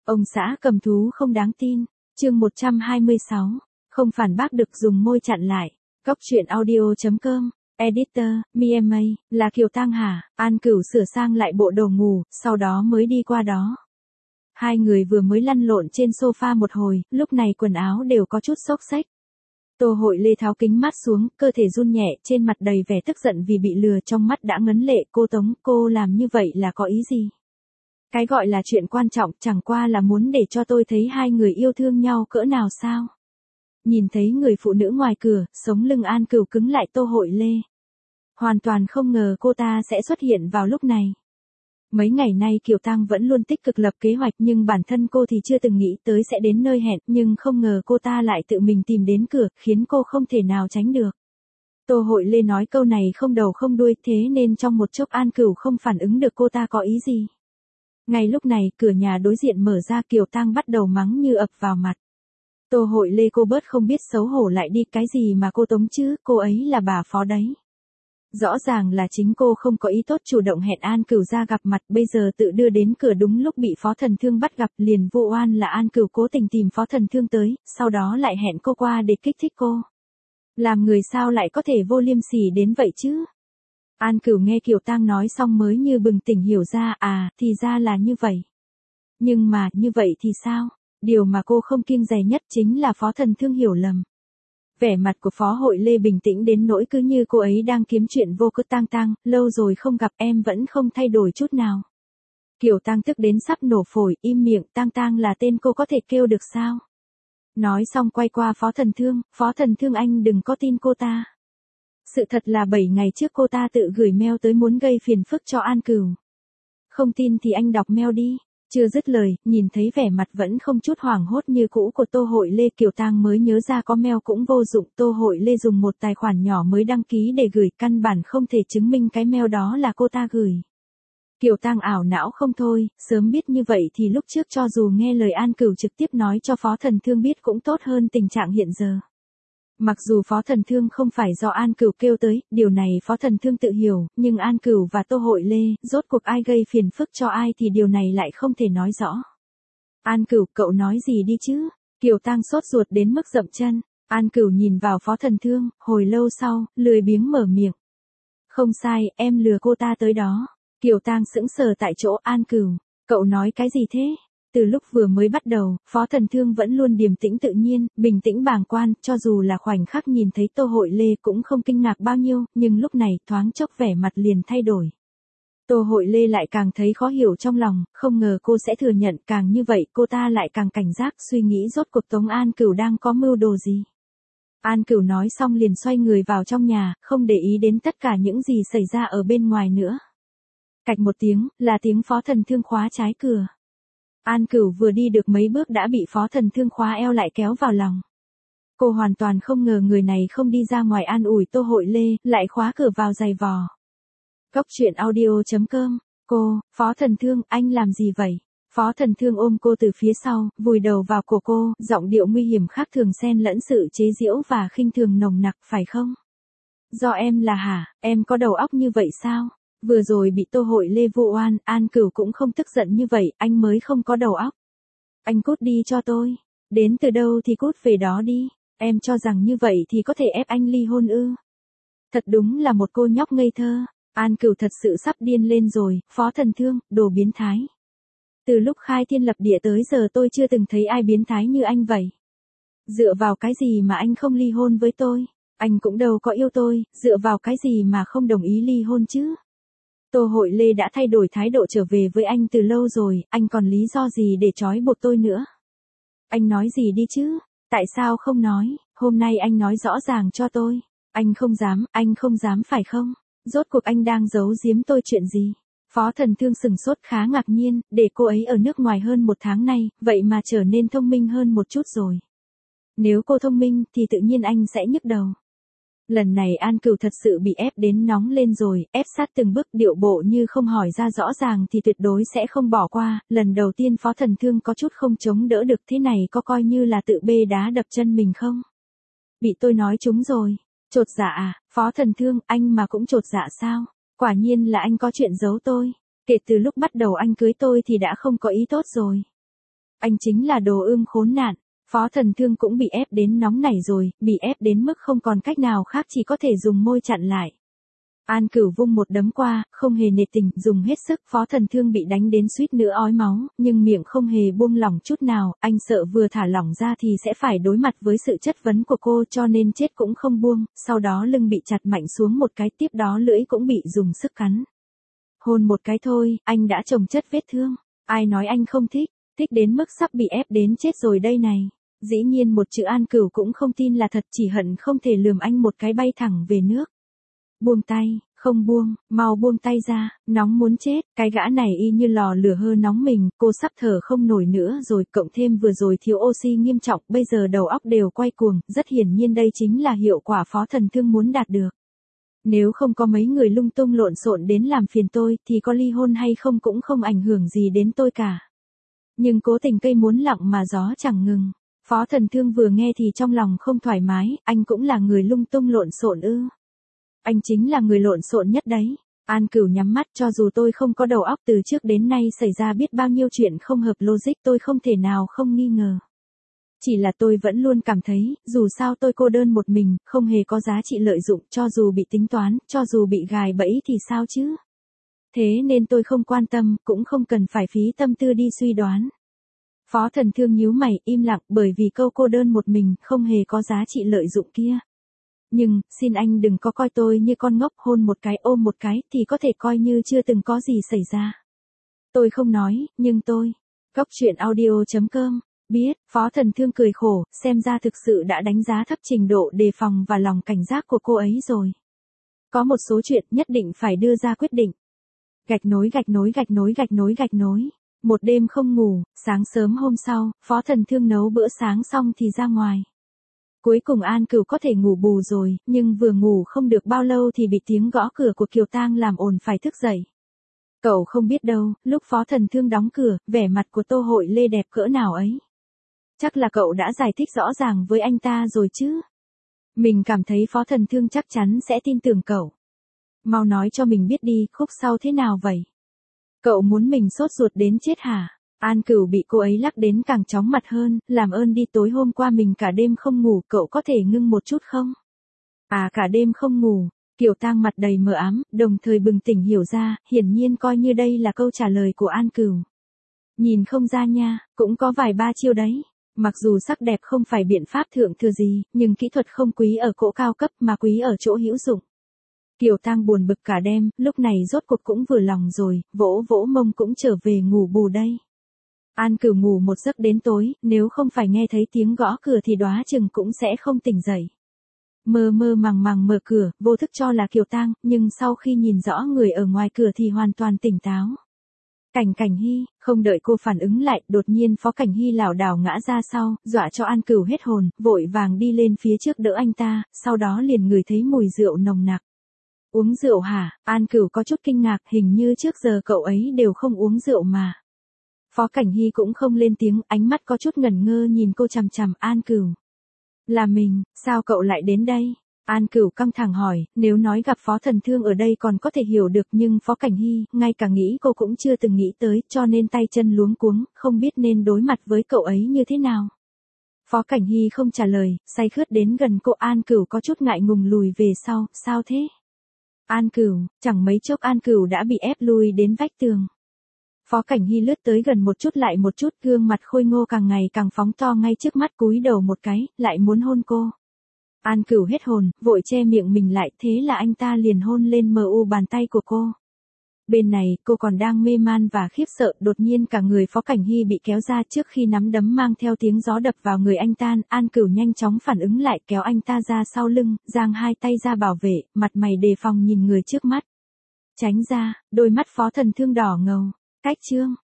Ông xã cầm thú không đáng tin. Chương 126. Không phản bác được dùng môi chặn lại. Góc truyện audio.com. Editor, MIA, là Kiều Tang hả? An Cửu sửa sang lại bộ đồ ngủ, sau đó mới đi qua đó. Hai người vừa mới lăn lộn trên sofa một hồi, lúc này quần áo đều có chút xốc xếch. Tô Hội Lê tháo kính mát xuống, cơ thể run nhẹ, trên mặt đầy vẻ tức giận vì bị lừa, trong mắt đã ngấn lệ. Cô Tống, cô làm như vậy là có ý gì? Cái gọi là chuyện quan trọng chẳng qua là muốn để cho tôi thấy hai người yêu thương nhau cỡ nào sao? Nhìn thấy người phụ nữ ngoài cửa, sống lưng An Cửu cứng lại. Tô Hội Lê hoàn toàn không ngờ cô ta sẽ xuất hiện vào lúc này. Mấy ngày nay Kiều Tang vẫn luôn tích cực lập kế hoạch, nhưng bản thân cô thì chưa từng nghĩ tới sẽ đến nơi hẹn, nhưng không ngờ cô ta lại tự mình tìm đến cửa, khiến cô không thể nào tránh được. Tô Hội Lê nói câu này không đầu không đuôi, thế nên trong một chốc An Cửu không phản ứng được cô ta có ý gì. Ngay lúc này, cửa nhà đối diện mở ra, Kiều Tang bắt đầu mắng như ập vào mặt. Tô Hội Lê, cô bớt không biết xấu hổ lại đi, cái gì mà cô Tống chứ, cô ấy là bà Phó đấy. Rõ ràng là chính cô không có ý tốt chủ động hẹn An Cửu ra gặp mặt, bây giờ tự đưa đến cửa đúng lúc bị Phó Thần Thương bắt gặp, liền vu oan là An Cửu cố tình tìm Phó Thần Thương tới, sau đó lại hẹn cô qua để kích thích cô. Làm người sao lại có thể vô liêm sỉ đến vậy chứ? An Cửu nghe Kiều Tang nói xong mới như bừng tỉnh hiểu ra, thì ra là như vậy. Nhưng mà, như vậy thì sao? Điều mà cô không kiêng dè nhất chính là Phó Thần Thương hiểu lầm. Vẻ mặt của Phó Hội Lê bình tĩnh đến nỗi cứ như cô ấy đang kiếm chuyện vô cớ. Tang, lâu rồi không gặp em vẫn không thay đổi chút nào. Kiều Tang tức đến sắp nổ phổi, im miệng. Tang là tên cô có thể kêu được sao? Nói xong quay qua Phó Thần Thương, anh đừng có tin cô ta. Sự thật là 7 ngày trước cô ta tự gửi mail tới muốn gây phiền phức cho An Cửu. Không tin thì anh đọc mail đi. Chưa dứt lời, nhìn thấy vẻ mặt vẫn không chút hoảng hốt như cũ của Tô Hội Lê, Kiều Tang mới nhớ ra có mail cũng vô dụng. Tô Hội Lê dùng một tài khoản nhỏ mới đăng ký để gửi, căn bản không thể chứng minh cái mail đó là cô ta gửi. Kiều Tang ảo não không thôi, sớm biết như vậy thì lúc trước cho dù nghe lời An Cửu trực tiếp nói cho Phó Thần Thương biết cũng tốt hơn tình trạng hiện giờ. Mặc dù Phó Thần Thương không phải do An Cửu kêu tới, điều này Phó Thần Thương tự hiểu, nhưng An Cửu và Tô Hội Lê, rốt cuộc ai gây phiền phức cho ai thì điều này lại không thể nói rõ. An Cửu, cậu nói gì đi chứ? Kiều Tang sốt ruột đến mức dậm chân. An Cửu nhìn vào Phó Thần Thương, hồi lâu sau, lười biếng mở miệng. Không sai, em lừa cô ta tới đó. Kiều Tang sững sờ tại chỗ. An Cửu, cậu nói cái gì thế? Từ lúc vừa mới bắt đầu, Phó Thần Thương vẫn luôn điềm tĩnh tự nhiên, bình tĩnh bàng quan, cho dù là khoảnh khắc nhìn thấy Tô Hội Lê cũng không kinh ngạc bao nhiêu, nhưng lúc này thoáng chốc vẻ mặt liền thay đổi. Tô Hội Lê lại càng thấy khó hiểu trong lòng, không ngờ cô sẽ thừa nhận, càng như vậy cô ta lại càng cảnh giác, suy nghĩ rốt cuộc Tống An Cửu đang có mưu đồ gì. An Cửu nói xong liền xoay người vào trong nhà, không để ý đến tất cả những gì xảy ra ở bên ngoài nữa. Cạch một tiếng, là tiếng Phó Thần Thương khóa trái cửa. An Cửu vừa đi được mấy bước đã bị Phó Thần Thương khóa eo lại kéo vào lòng. Cô hoàn toàn không ngờ người này không đi ra ngoài an ủi Tô Hội Lê, lại khóa cửa vào giày vò. Góc truyện audio.com. Phó Thần Thương, anh làm gì vậy? Phó Thần Thương ôm cô từ phía sau, vùi đầu vào cổ cô, giọng điệu nguy hiểm khác thường xen lẫn sự chế giễu và khinh thường nồng nặc, phải không? Do em là hả, em có đầu óc như vậy sao? Vừa rồi bị Tô Hội Lê vu oan, An Cửu cũng không tức giận như vậy, anh mới không có đầu óc. Anh cút đi cho tôi. Đến từ đâu thì cút về đó đi. Em cho rằng như vậy thì có thể ép anh ly hôn ư? Thật đúng là một cô nhóc ngây thơ. An Cửu thật sự sắp điên lên rồi. Phó Thần Thương, đồ biến thái. Từ lúc khai thiên lập địa tới giờ tôi chưa từng thấy ai biến thái như anh vậy. Dựa vào cái gì mà anh không ly hôn với tôi? Anh cũng đâu có yêu tôi, dựa vào cái gì mà không đồng ý ly hôn chứ? Tô Hội Lê đã thay đổi thái độ trở về với anh từ lâu rồi, anh còn lý do gì để trói buộc tôi nữa? Anh nói gì đi chứ? Tại sao không nói? Hôm nay anh nói rõ ràng cho tôi. Anh không dám phải không? Rốt cuộc anh đang giấu giếm tôi chuyện gì? Phó Thần Thương sừng sốt khá ngạc nhiên, để cô ấy ở nước ngoài hơn 1 tháng nay, vậy mà trở nên thông minh hơn một chút rồi. Nếu cô thông minh thì tự nhiên anh sẽ nhức đầu. Lần này An Cửu thật sự bị ép đến nóng lên rồi, ép sát từng bước, điệu bộ như không hỏi ra rõ ràng thì tuyệt đối sẽ không bỏ qua. Lần đầu tiên Phó Thần Thương có chút không chống đỡ được, thế này có coi như là tự bê đá đập chân mình không? Bị tôi nói trúng rồi. Chột dạ à? Phó Thần Thương, anh mà cũng chột dạ sao? Quả nhiên là anh có chuyện giấu tôi. Kể từ lúc bắt đầu anh cưới tôi thì đã không có ý tốt rồi. Anh chính là đồ ương khốn nạn. Phó Thần Thương cũng bị ép đến nóng nảy rồi, bị ép đến mức không còn cách nào khác chỉ có thể dùng môi chặn lại. An Cửu vung một đấm qua, không hề nề tình, dùng hết sức, Phó Thần Thương bị đánh đến suýt nữa ói máu, nhưng miệng không hề buông lỏng chút nào, anh sợ vừa thả lỏng ra thì sẽ phải đối mặt với sự chất vấn của cô cho nên chết cũng không buông, sau đó lưng bị chặt mạnh xuống một cái, tiếp đó lưỡi cũng bị dùng sức cắn. Hôn một cái thôi, anh đã chồng chất vết thương, ai nói anh không thích, thích đến mức sắp bị ép đến chết rồi đây này. Dĩ nhiên một chữ An Cửu cũng không tin là thật, chỉ hận không thể lườm anh một cái bay thẳng về nước. Buông tay, không buông, mau buông tay ra, nóng muốn chết, cái gã này y như lò lửa hơ nóng mình, cô sắp thở không nổi nữa rồi, cộng thêm vừa rồi thiếu oxy nghiêm trọng, bây giờ đầu óc đều quay cuồng, rất hiển nhiên đây chính là hiệu quả Phó Thần Thương muốn đạt được. Nếu không có mấy người lung tung lộn xộn đến làm phiền tôi, thì có ly hôn hay không cũng không ảnh hưởng gì đến tôi cả. Nhưng cố tình cây muốn lặng mà gió chẳng ngừng. Phó Thần Thương vừa nghe thì trong lòng không thoải mái, anh cũng là người lung tung lộn xộn ư? Anh chính là người lộn xộn nhất đấy. An Cửu nhắm mắt, cho dù tôi không có đầu óc, từ trước đến nay xảy ra biết bao nhiêu chuyện không hợp logic, tôi không thể nào không nghi ngờ. Chỉ là tôi vẫn luôn cảm thấy, dù sao tôi cô đơn một mình, không hề có giá trị lợi dụng, cho dù bị tính toán, cho dù bị gài bẫy thì sao chứ? Thế nên tôi không quan tâm, cũng không cần phải phí tâm tư đi suy đoán. Phó Thần Thương nhíu mày, im lặng, bởi vì câu cô đơn một mình, không hề có giá trị lợi dụng kia. Nhưng, xin anh đừng có coi tôi như con ngốc, hôn một cái ôm một cái, thì có thể coi như chưa từng có gì xảy ra. Tôi không nói, nhưng tôi. Góc truyện audio.com. Biết, Phó Thần Thương cười khổ, xem ra thực sự đã đánh giá thấp trình độ đề phòng và lòng cảnh giác của cô ấy rồi. Có một số chuyện nhất định phải đưa ra quyết định. Gạch nối gạch nối gạch nối gạch nối gạch nối. Một đêm không ngủ, sáng sớm hôm sau, Phó Thần Thương nấu bữa sáng xong thì ra ngoài. Cuối cùng An Cửu có thể ngủ bù rồi, nhưng vừa ngủ không được bao lâu thì bị tiếng gõ cửa của Kiều Tang làm ồn phải thức dậy. Cậu không biết đâu, lúc Phó Thần Thương đóng cửa, vẻ mặt của Tô Hội Lê đẹp cỡ nào ấy. Chắc là cậu đã giải thích rõ ràng với anh ta rồi chứ. Mình cảm thấy Phó Thần Thương chắc chắn sẽ tin tưởng cậu. Mau nói cho mình biết đi, khúc sau thế nào vậy? Cậu muốn mình sốt ruột đến chết hả? An Cửu bị cô ấy lắc đến càng chóng mặt hơn, làm ơn đi, tối hôm qua mình cả đêm không ngủ, cậu có thể ngưng một chút không? À, cả đêm không ngủ. Kiều Tang mặt đầy mờ ám, đồng thời bừng tỉnh hiểu ra, hiển nhiên coi như đây là câu trả lời của An Cửu. Nhìn không ra nha, cũng có vài ba chiêu đấy. Mặc dù sắc đẹp không phải biện pháp thượng thừa gì, nhưng kỹ thuật không quý ở cỗ cao cấp mà quý ở chỗ hữu dụng. Kiều Tang buồn bực cả đêm, lúc này rốt cuộc cũng vừa lòng rồi, vỗ vỗ mông cũng trở về ngủ bù đây. An Cửu ngủ một giấc đến tối, nếu không phải nghe thấy tiếng gõ cửa thì đoán chừng cũng sẽ không tỉnh dậy. Mơ mơ màng màng mở cửa, vô thức cho là Kiều Tang, nhưng sau khi nhìn rõ người ở ngoài cửa thì hoàn toàn tỉnh táo. Cảnh Hy, không đợi cô phản ứng lại, đột nhiên Phó Cảnh Hy lảo đảo ngã ra sau, dọa cho An Cửu hết hồn, vội vàng đi lên phía trước đỡ anh ta, sau đó liền ngửi thấy mùi rượu nồng nặc. Uống rượu hả? An Cửu có chút kinh ngạc, hình như trước giờ cậu ấy đều không uống rượu mà. Phó Cảnh Hy cũng không lên tiếng, ánh mắt có chút ngẩn ngơ nhìn cô chằm chằm. An Cửu. Là mình, sao cậu lại đến đây? An Cửu căng thẳng hỏi, nếu nói gặp Phó Thần Thương ở đây còn có thể hiểu được, nhưng Phó Cảnh Hy, ngay cả nghĩ cô cũng chưa từng nghĩ tới, cho nên tay chân luống cuống, không biết nên đối mặt với cậu ấy như thế nào. Phó Cảnh Hy không trả lời, say khướt đến gần cô. An Cửu có chút ngại ngùng lùi về sau, sao thế? An Cửu, chẳng mấy chốc An Cửu đã bị ép lui đến vách tường. Phó Cảnh Hy lướt tới gần một chút lại một chút, gương mặt khôi ngô càng ngày càng phóng to ngay trước mắt, cúi đầu một cái, lại muốn hôn cô. An Cửu hết hồn, vội che miệng mình lại, thế là anh ta liền hôn lên mờ u bàn tay của cô. Bên này, cô còn đang mê man và khiếp sợ, đột nhiên cả người Phó Cảnh Hy bị kéo ra, trước khi nắm đấm mang theo tiếng gió đập vào người anh ta, An Cửu nhanh chóng phản ứng lại, kéo anh ta ra sau lưng, giang hai tay ra bảo vệ, mặt mày đề phòng nhìn người trước mắt. Tránh ra, đôi mắt Phó Thần Thương đỏ ngầu. Cách chương